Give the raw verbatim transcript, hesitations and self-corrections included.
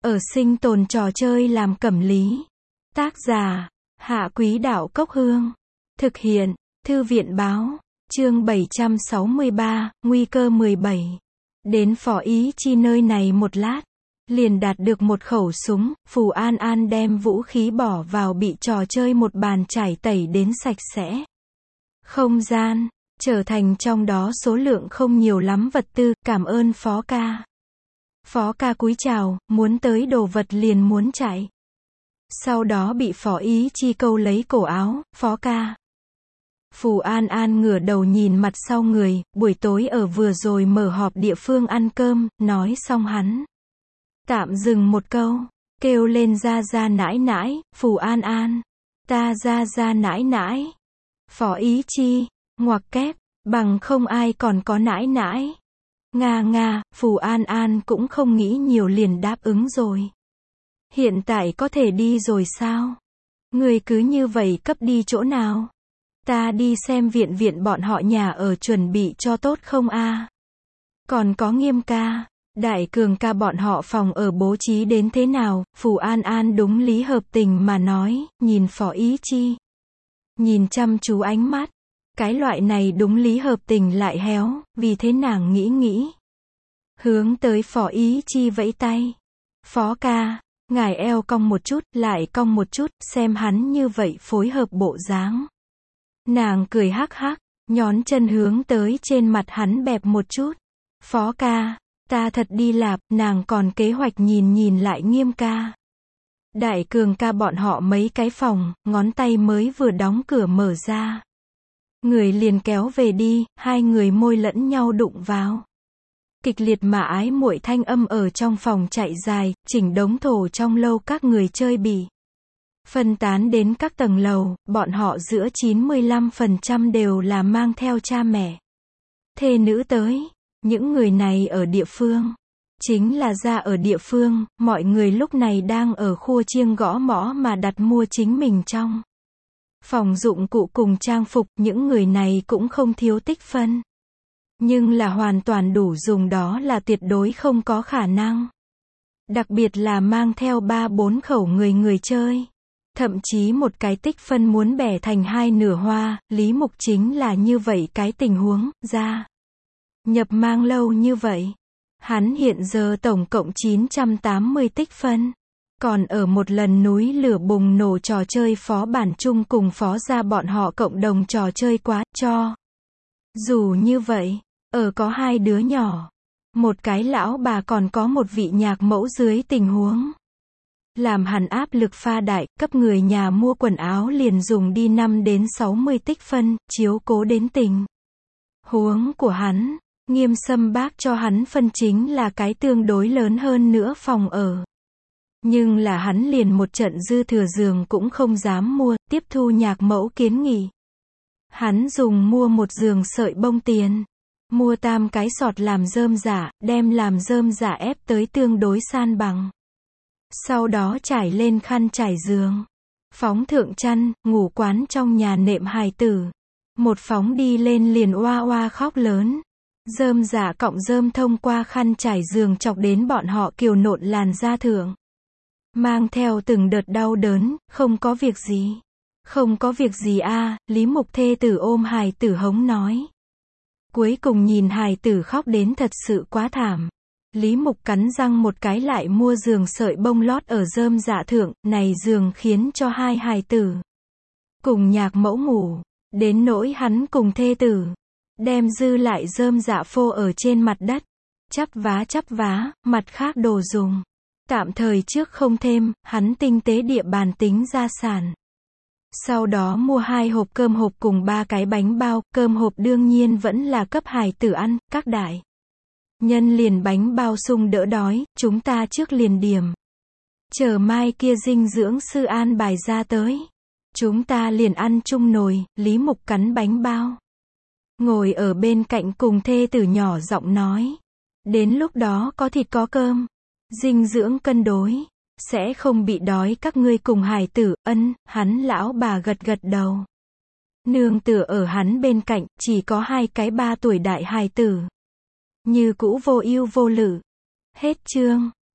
ở sinh tồn trò chơi làm cẩm lý. Tác giả, Hạ Quý Đạo Cốc Hương. Thực hiện, Thư viện Báo. Chương bảy trăm sáu mươi ba, Nguy cơ mười bảy. Đến Phó Ý Chi nơi này một lát, liền đạt được một khẩu súng. Phù An An đem vũ khí bỏ vào bị trò chơi một bàn chải tẩy đến sạch sẽ. Không gian, trở thành trong đó số lượng không nhiều lắm vật tư. Cảm ơn Phó ca. Phó ca cúi chào, muốn tới đồ vật liền muốn chạy. Sau đó bị Phó Ý Chi câu lấy cổ áo. Phó ca. Phù An An ngửa đầu nhìn mặt sau người, buổi tối ở vừa rồi mở họp địa phương ăn cơm, nói xong hắn tạm dừng một câu, kêu lên ra ra nãi nãi. Phù An An, ta ra ra nãi nãi. Phó Ý Chi, ngoặc kép, bằng không ai còn có nãi nãi. Nga nga, Phù An An cũng không nghĩ nhiều liền đáp ứng rồi. Hiện tại có thể đi rồi sao? Người cứ như vậy cấp đi chỗ nào? Ta đi xem viện viện bọn họ nhà ở chuẩn bị cho tốt không a? Còn có Nghiêm ca, Đại Cường ca bọn họ phòng ở bố trí đến thế nào? Phù An An đúng lý hợp tình mà nói, nhìn Phó Ý Chi. Nhìn chăm chú ánh mắt. Cái loại này đúng lý hợp tình lại héo, vì thế nàng nghĩ nghĩ. Hướng tới Phó Ý Chi vẫy tay. Phó ca, ngài eo cong một chút, lại cong một chút, xem hắn như vậy phối hợp bộ dáng. Nàng cười hắc hắc, nhón chân hướng tới trên mặt hắn bẹp một chút. Phó ca, ta thật đi lạp, nàng còn kế hoạch nhìn nhìn lại Nghiêm ca. Đại Cường ca bọn họ mấy cái phòng, ngón tay mới vừa đóng cửa mở ra. Người liền kéo về đi, hai người môi lẫn nhau đụng vào. Kịch liệt mà ái muội thanh âm ở trong phòng chạy dài, chỉnh đống thổ trong lâu các người chơi bỉ. Phân tán đến các tầng lầu, bọn họ giữa chín mươi lăm phần trăm đều là mang theo cha mẹ. Thê nữ tới, những người này ở địa phương. Chính là ra ở địa phương, mọi người lúc này đang ở khua chiêng gõ mõ mà đặt mua chính mình trong phòng dụng cụ cùng trang phục, những người này cũng không thiếu tích phân. Nhưng là hoàn toàn đủ dùng đó là tuyệt đối không có khả năng. Đặc biệt là mang theo ba bốn khẩu người người chơi. Thậm chí một cái tích phân muốn bẻ thành hai nửa hoa, Lý Mục chính là như vậy cái tình huống, ra. Nhập mang lâu như vậy. Hắn hiện giờ tổng cộng chín trăm tám mươi tích phân. Còn ở một lần núi lửa bùng nổ trò chơi phó bản chung cùng phó ra bọn họ cộng đồng trò chơi quá, cho. Dù như vậy, ở có hai đứa nhỏ. Một cái lão bà còn có một vị nhạc mẫu dưới tình huống. Làm hắn áp lực pha đại, cấp người nhà mua quần áo liền dùng đi năm đến sáu mươi tích phân, chiếu cố đến tình huống của hắn. Nghiêm Sâm bác cho hắn phân chính là cái tương đối lớn hơn nữa phòng ở. Nhưng là hắn liền một trận dư thừa giường cũng không dám mua, tiếp thu nhạc mẫu kiến nghị. Hắn dùng mua một giường sợi bông tiền. Mua tam cái sọt làm rơm giả, đem làm rơm giả ép tới tương đối san bằng. Sau đó trải lên khăn trải giường. Phóng thượng chăn, ngủ quán trong nhà nệm hài tử. Một phóng đi lên liền oa oa khóc lớn. Rơm giả cọng rơm thông qua khăn trải giường chọc đến bọn họ kiều nộn làn da thượng. Mang theo từng đợt đau đớn, không có việc gì. Không có việc gì a, Lý Mục thê tử ôm hài tử hống nói. Cuối cùng nhìn hài tử khóc đến thật sự quá thảm. Lý Mục cắn răng một cái lại mua giường sợi bông lót ở rơm dạ thượng, này giường khiến cho hai hài tử cùng nhạc mẫu ngủ, đến nỗi hắn cùng thê tử, đem dư lại rơm dạ phô ở trên mặt đất, chắp vá chắp vá, mặt khác đồ dùng. Tạm thời trước không thêm, hắn tinh tế địa bàn tính gia sản. Sau đó mua hai hộp cơm hộp cùng ba cái bánh bao, cơm hộp đương nhiên vẫn là cấp hài tử ăn, các đại nhân liền bánh bao sung đỡ đói, chúng ta trước liền điểm. Chờ mai kia dinh dưỡng sư an bài ra tới. Chúng ta liền ăn chung nồi, Lý Mục cắn bánh bao. Ngồi ở bên cạnh cùng thê tử nhỏ giọng nói. Đến lúc đó có thịt có cơm. Dinh dưỡng cân đối. Sẽ không bị đói các ngươi cùng hài tử, ân, hắn lão bà gật gật đầu. Nương tựa ở hắn bên cạnh, chỉ có hai cái ba tuổi đại hài tử. Như cũ vô ưu vô lự. Hết chương.